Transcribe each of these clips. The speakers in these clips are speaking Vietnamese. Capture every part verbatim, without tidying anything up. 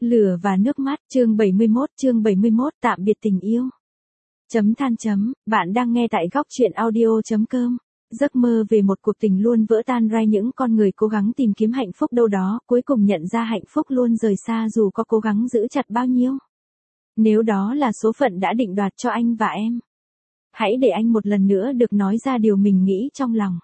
Lửa và nước mắt, chương bảy mươi mốt, chương bảy mươi mốt, tạm biệt tình yêu. Chấm than chấm, bạn đang nghe tại góc truyện audio.com. Giấc mơ về một cuộc tình luôn vỡ tan ra, những con người cố gắng tìm kiếm hạnh phúc đâu đó, cuối cùng nhận ra hạnh phúc luôn rời xa dù có cố gắng giữ chặt bao nhiêu. Nếu đó là số phận đã định đoạt cho anh và em, hãy để anh một lần nữa được nói ra điều mình nghĩ trong lòng.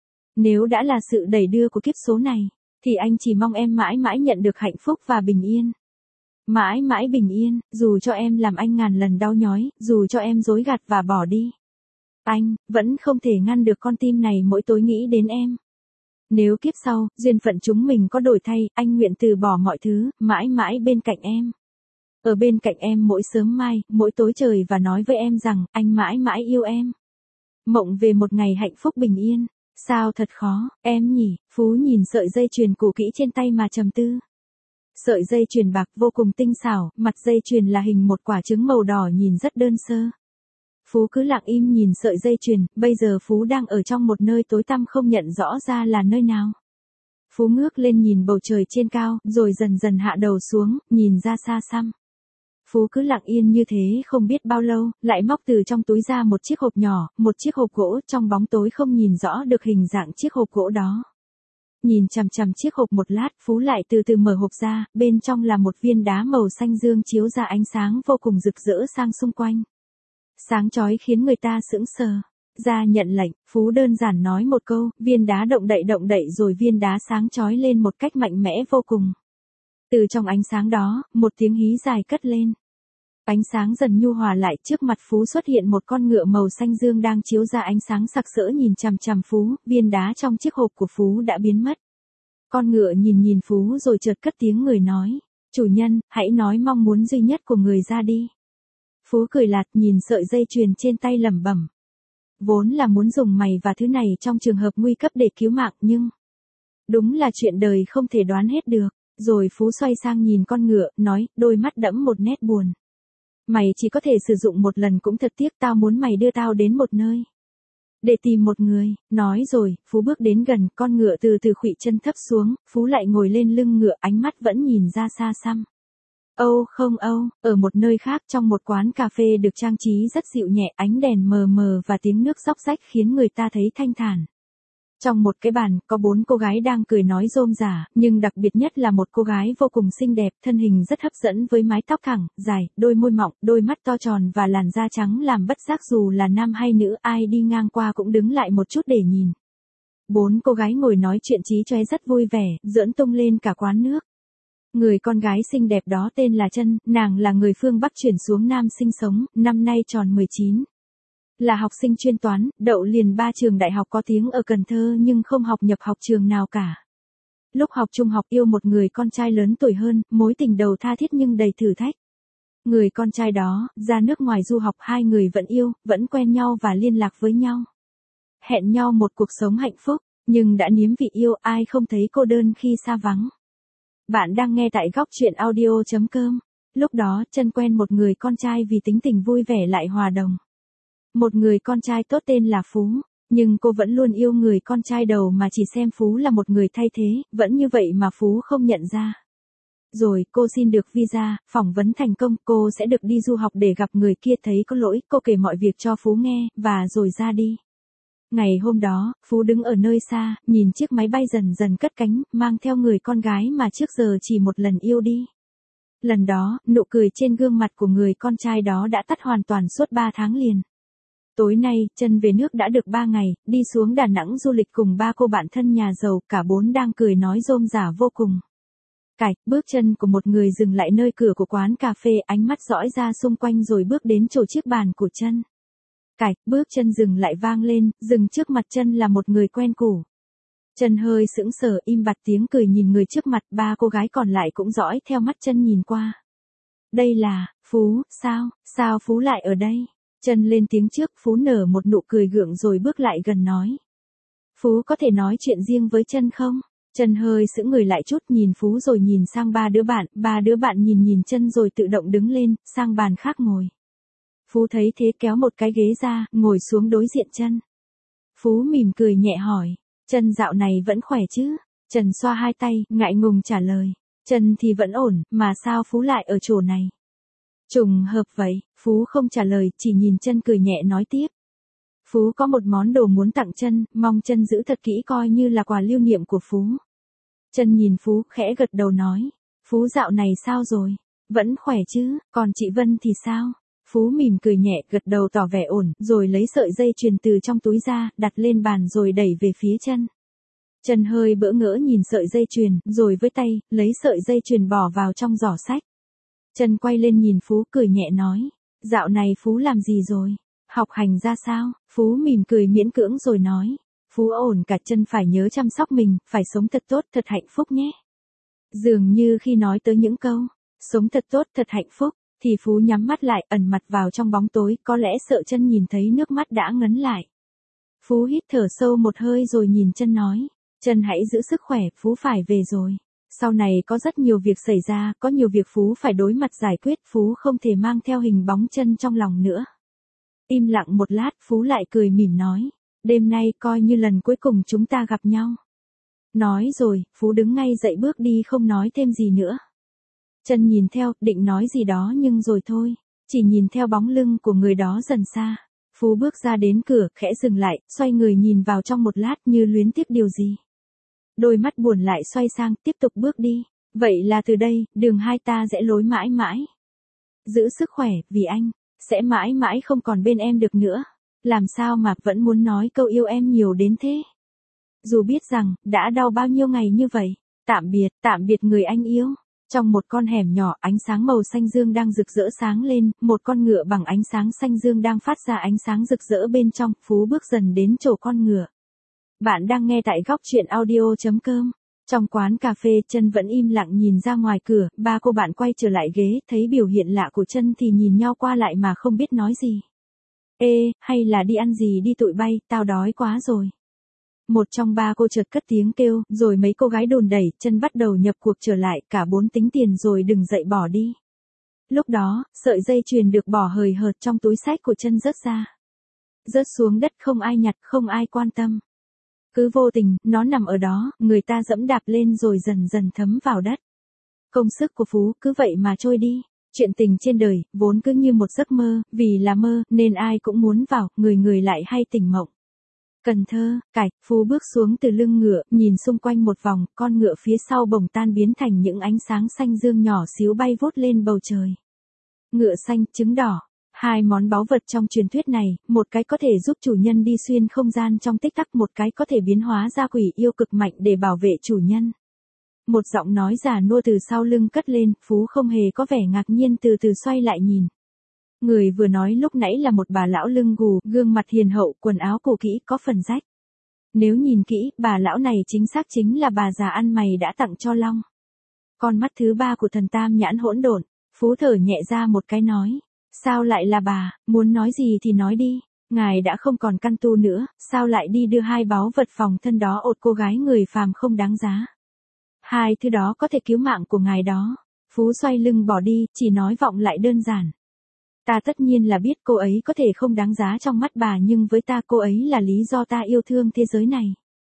Nếu đã là sự đẩy đưa của kiếp số này, thì anh chỉ mong em mãi mãi nhận được hạnh phúc và bình yên. Mãi mãi bình yên, dù cho em làm anh ngàn lần đau nhói, dù cho em dối gạt và bỏ đi. Anh, vẫn không thể ngăn được con tim này mỗi tối nghĩ đến em. Nếu kiếp sau, duyên phận chúng mình có đổi thay, anh nguyện từ bỏ mọi thứ, mãi mãi bên cạnh em. Ở bên cạnh em mỗi sớm mai, mỗi tối trời và nói với em rằng, anh mãi mãi yêu em. Mộng về một ngày hạnh phúc bình yên. Sao thật khó, em nhỉ? Phú nhìn sợi dây chuyền cũ kỹ trên tay mà trầm tư. Sợi dây chuyền bạc vô cùng tinh xảo, mặt dây chuyền là hình một quả trứng màu đỏ nhìn rất đơn sơ. Phú cứ lặng im nhìn sợi dây chuyền, bây giờ Phú đang ở trong một nơi tối tăm không nhận rõ ra là nơi nào. Phú ngước lên nhìn bầu trời trên cao, rồi dần dần hạ đầu xuống, nhìn ra xa xăm. Phú cứ lặng yên như thế không biết bao lâu, lại móc từ trong túi ra một chiếc hộp nhỏ, một chiếc hộp gỗ, trong bóng tối không nhìn rõ được hình dạng chiếc hộp gỗ đó. Nhìn chằm chằm chiếc hộp một lát, Phú lại từ từ mở hộp ra, bên trong là một viên đá màu xanh dương chiếu ra ánh sáng vô cùng rực rỡ sang xung quanh. Sáng chói khiến người ta sững sờ. Ra nhận lệnh, Phú đơn giản nói một câu, viên đá động đậy động đậy rồi viên đá sáng chói lên một cách mạnh mẽ vô cùng. Từ trong ánh sáng đó, một tiếng hí dài cất lên. Ánh sáng dần nhu hòa lại, trước mặt Phú xuất hiện một con ngựa màu xanh dương đang chiếu ra ánh sáng sặc sỡ nhìn chằm chằm Phú, viên đá trong chiếc hộp của Phú đã biến mất. Con ngựa nhìn nhìn Phú rồi chợt cất tiếng người nói, chủ nhân, hãy nói mong muốn duy nhất của người ra đi. Phú cười lạt nhìn sợi dây chuyền trên tay lẩm bẩm. Vốn là muốn dùng mày và thứ này trong trường hợp nguy cấp để cứu mạng nhưng... Đúng là chuyện đời không thể đoán hết được. Rồi Phú xoay sang nhìn con ngựa, nói, đôi mắt đẫm một nét buồn. Mày chỉ có thể sử dụng một lần cũng thật tiếc, tao muốn mày đưa tao đến một nơi. Để tìm một người, nói rồi, Phú bước đến gần, con ngựa từ từ khuỵu chân thấp xuống, Phú lại ngồi lên lưng ngựa, ánh mắt vẫn nhìn ra xa xăm. Âu không Âu, ở một nơi khác trong một quán cà phê được trang trí rất dịu nhẹ, ánh đèn mờ mờ và tiếng nước róc rách khiến người ta thấy thanh thản. Trong một cái bàn, có bốn cô gái đang cười nói rôm rả, nhưng đặc biệt nhất là một cô gái vô cùng xinh đẹp, thân hình rất hấp dẫn với mái tóc thẳng, dài, đôi môi mọng, đôi mắt to tròn và làn da trắng làm bất giác dù là nam hay nữ ai đi ngang qua cũng đứng lại một chút để nhìn. Bốn cô gái ngồi nói chuyện chí chóe rất vui vẻ, giỡn tung lên cả quán nước. Người con gái xinh đẹp đó tên là Trân, nàng là người phương Bắc chuyển xuống Nam sinh sống, năm nay tròn mười chín. Là học sinh chuyên toán, đậu liền ba trường đại học có tiếng ở Cần Thơ nhưng không học nhập học trường nào cả. Lúc học trung học yêu một người con trai lớn tuổi hơn, mối tình đầu tha thiết nhưng đầy thử thách. Người con trai đó, ra nước ngoài du học, hai người vẫn yêu, vẫn quen nhau và liên lạc với nhau. Hẹn nhau một cuộc sống hạnh phúc, nhưng đã nếm vị yêu, ai không thấy cô đơn khi xa vắng. Bạn đang nghe tại góc truyện audio.com. Lúc đó, Trân quen một người con trai vì tính tình vui vẻ lại hòa đồng. Một người con trai tốt tên là Phú, nhưng cô vẫn luôn yêu người con trai đầu mà chỉ xem Phú là một người thay thế, vẫn như vậy mà Phú không nhận ra. Rồi cô xin được visa, phỏng vấn thành công, cô sẽ được đi du học để gặp người kia, thấy có lỗi, cô kể mọi việc cho Phú nghe, và rồi ra đi. Ngày hôm đó, Phú đứng ở nơi xa, nhìn chiếc máy bay dần dần cất cánh, mang theo người con gái mà trước giờ chỉ một lần yêu đi. Lần đó, nụ cười trên gương mặt của người con trai đó đã tắt hoàn toàn suốt ba tháng liền. Tối nay, Trân về nước đã được ba ngày, đi xuống Đà Nẵng du lịch cùng ba cô bạn thân nhà giàu, cả bốn đang cười nói rôm rả vô cùng. Cạch, bước chân của một người dừng lại nơi cửa của quán cà phê, ánh mắt dõi ra xung quanh rồi bước đến chỗ chiếc bàn của Trân. Cạch, bước chân dừng lại vang lên, dừng trước mặt Trân là một người quen cũ. Trân hơi sững sờ, im bặt tiếng cười nhìn người trước mặt, ba cô gái còn lại cũng dõi theo mắt Trân nhìn qua. Đây là, Phú, sao, sao Phú lại ở đây? Trân lên tiếng trước, Phú nở một nụ cười gượng rồi bước lại gần nói. Phú có thể nói chuyện riêng với Trân không? Trân hơi sững người lại chút, nhìn Phú rồi nhìn sang ba đứa bạn, ba đứa bạn nhìn nhìn Trân rồi tự động đứng lên, sang bàn khác ngồi. Phú thấy thế kéo một cái ghế ra, ngồi xuống đối diện Trân. Phú mỉm cười nhẹ hỏi, Trân dạo này vẫn khỏe chứ? Trần xoa hai tay, ngại ngùng trả lời. Chân thì vẫn ổn, mà sao Phú lại ở chỗ này? Trùng hợp vậy, Phú không trả lời, chỉ nhìn Chân cười nhẹ nói tiếp. Phú có một món đồ muốn tặng Chân, mong Chân giữ thật kỹ coi như là quà lưu niệm của Phú. Chân nhìn Phú khẽ gật đầu nói. Phú dạo này sao rồi? Vẫn khỏe chứ, còn chị Vân thì sao? Phú mỉm cười nhẹ gật đầu tỏ vẻ ổn, rồi lấy sợi dây chuyền từ trong túi ra, đặt lên bàn rồi đẩy về phía Chân. Chân hơi bỡ ngỡ nhìn sợi dây chuyền, rồi với tay, lấy sợi dây chuyền bỏ vào trong giỏ sách. Chân quay lên nhìn Phú cười nhẹ nói. Dạo này Phú làm gì rồi? Học hành ra sao? Phú mỉm cười miễn cưỡng rồi nói. Phú ổn cả. Chân phải nhớ chăm sóc mình, phải sống thật tốt, thật hạnh phúc nhé. Dường như khi nói tới những câu, sống thật tốt, thật hạnh phúc, thì Phú nhắm mắt lại, ẩn mặt vào trong bóng tối, có lẽ sợ Chân nhìn thấy nước mắt đã ngấn lại. Phú hít thở sâu một hơi rồi nhìn Chân nói. Chân hãy giữ sức khỏe, Phú phải về rồi. Sau này có rất nhiều việc xảy ra, có nhiều việc Phú phải đối mặt giải quyết, Phú không thể mang theo hình bóng Chân trong lòng nữa. Im lặng một lát, Phú lại cười mỉm nói. Đêm nay coi như lần cuối cùng chúng ta gặp nhau. Nói rồi, Phú đứng ngay dậy bước đi không nói thêm gì nữa. Chân nhìn theo, định nói gì đó nhưng rồi thôi, chỉ nhìn theo bóng lưng của người đó dần xa. Phú bước ra đến cửa, khẽ dừng lại, xoay người nhìn vào trong một lát như luyến tiếc điều gì. Đôi mắt buồn lại xoay sang, tiếp tục bước đi. Vậy là từ đây, đường hai ta rẽ lối mãi mãi. Giữ sức khỏe, vì anh, sẽ mãi mãi không còn bên em được nữa. Làm sao mà vẫn muốn nói câu yêu em nhiều đến thế. Dù biết rằng, đã đau bao nhiêu ngày như vậy. Tạm biệt, tạm biệt người anh yêu. Trong một con hẻm nhỏ, ánh sáng màu xanh dương đang rực rỡ sáng lên, một con ngựa bằng ánh sáng xanh dương đang phát ra ánh sáng rực rỡ bên trong. Phú bước dần đến chỗ con ngựa. Bạn đang nghe tại góc truyện audio chấm com. Trong quán cà phê, Chân vẫn im lặng nhìn ra ngoài cửa, ba cô bạn quay trở lại ghế, thấy biểu hiện lạ của Chân thì nhìn nhau qua lại mà không biết nói gì. Ê, hay là đi ăn gì đi tụi bay, tao đói quá rồi. Một trong ba cô chợt cất tiếng kêu, rồi mấy cô gái đồn đẩy, Chân bắt đầu nhập cuộc trở lại, cả bốn tính tiền rồi đừng dậy bỏ đi. Lúc đó, sợi dây chuyền được bỏ hời hợt trong túi xách của Chân rớt ra. Rớt xuống đất, không ai nhặt, không ai quan tâm. Cứ vô tình, nó nằm ở đó, người ta dẫm đạp lên rồi dần dần thấm vào đất. Công sức của Phú cứ vậy mà trôi đi. Chuyện tình trên đời, vốn cứ như một giấc mơ, vì là mơ, nên ai cũng muốn vào, người người lại hay tỉnh mộng. Cần Thơ, cải, Phú bước xuống từ lưng ngựa, nhìn xung quanh một vòng, con ngựa phía sau bỗng tan biến thành những ánh sáng xanh dương nhỏ xíu bay vút lên bầu trời. Ngựa xanh, trứng đỏ. Hai món báu vật trong truyền thuyết này, một cái có thể giúp chủ nhân đi xuyên không gian trong tích tắc, một cái có thể biến hóa ra quỷ yêu cực mạnh để bảo vệ chủ nhân. Một giọng nói già nua từ sau lưng cất lên, Phú không hề có vẻ ngạc nhiên từ từ xoay lại nhìn. Người vừa nói lúc nãy là một bà lão lưng gù, gương mặt hiền hậu, quần áo cũ kỹ, có phần rách. Nếu nhìn kỹ, bà lão này chính xác chính là bà già ăn mày đã tặng cho Long. Con mắt thứ ba của thần tam nhãn hỗn độn, Phú thở nhẹ ra một cái nói. Sao lại là bà, muốn nói gì thì nói đi, ngài đã không còn căn tu nữa, sao lại đi đưa hai báu vật phòng thân đó ột cô gái người phàm không đáng giá. Hai thứ đó có thể cứu mạng của ngài đó. Phú xoay lưng bỏ đi, chỉ nói vọng lại đơn giản. Ta tất nhiên là biết cô ấy có thể không đáng giá trong mắt bà, nhưng với ta cô ấy là lý do ta yêu thương thế giới này.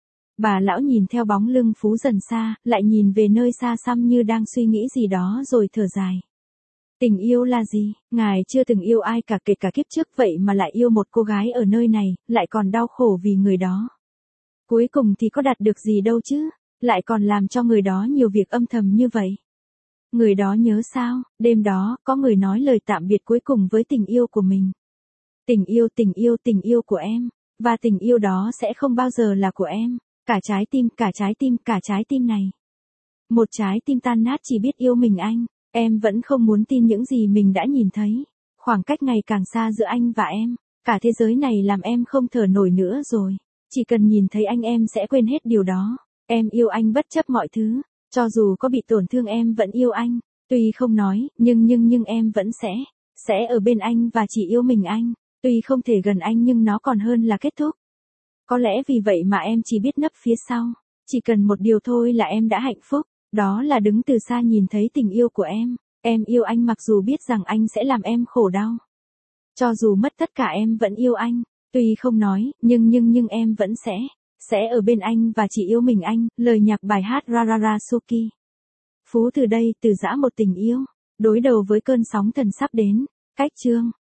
Bà lão nhìn theo bóng lưng Phú dần xa, lại nhìn về nơi xa xăm như đang suy nghĩ gì đó rồi thở dài. Tình yêu là gì? Ngài chưa từng yêu ai cả, kể cả kiếp trước, vậy mà lại yêu một cô gái ở nơi này, lại còn đau khổ vì người đó. Cuối cùng thì có đạt được gì đâu chứ, lại còn làm cho người đó nhiều việc âm thầm như vậy. Người đó nhớ sao, đêm đó, có người nói lời tạm biệt cuối cùng với tình yêu của mình. Tình yêu, tình yêu, tình yêu của em, và tình yêu đó sẽ không bao giờ là của em. Cả trái tim, cả trái tim, cả trái tim này. Một trái tim tan nát chỉ biết yêu mình anh. Em vẫn không muốn tin những gì mình đã nhìn thấy. Khoảng cách ngày càng xa giữa anh và em. Cả thế giới này làm em không thở nổi nữa rồi. Chỉ cần nhìn thấy anh em sẽ quên hết điều đó. Em yêu anh bất chấp mọi thứ. Cho dù có bị tổn thương em vẫn yêu anh. Tuy không nói, nhưng nhưng nhưng em vẫn sẽ. Sẽ ở bên anh và chỉ yêu mình anh. Tuy không thể gần anh nhưng nó còn hơn là kết thúc. Có lẽ vì vậy mà em chỉ biết nấp phía sau. Chỉ cần một điều thôi là em đã hạnh phúc. Đó là đứng từ xa nhìn thấy tình yêu của em. Em yêu anh mặc dù biết rằng anh sẽ làm em khổ đau. Cho dù mất tất cả em vẫn yêu anh. Tuy không nói, nhưng nhưng nhưng em vẫn sẽ. Sẽ ở bên anh và chỉ yêu mình anh. Lời nhạc bài hát Rarara Suki. Phú từ đây từ giã một tình yêu, đối đầu với cơn sóng thần sắp đến. Cách chương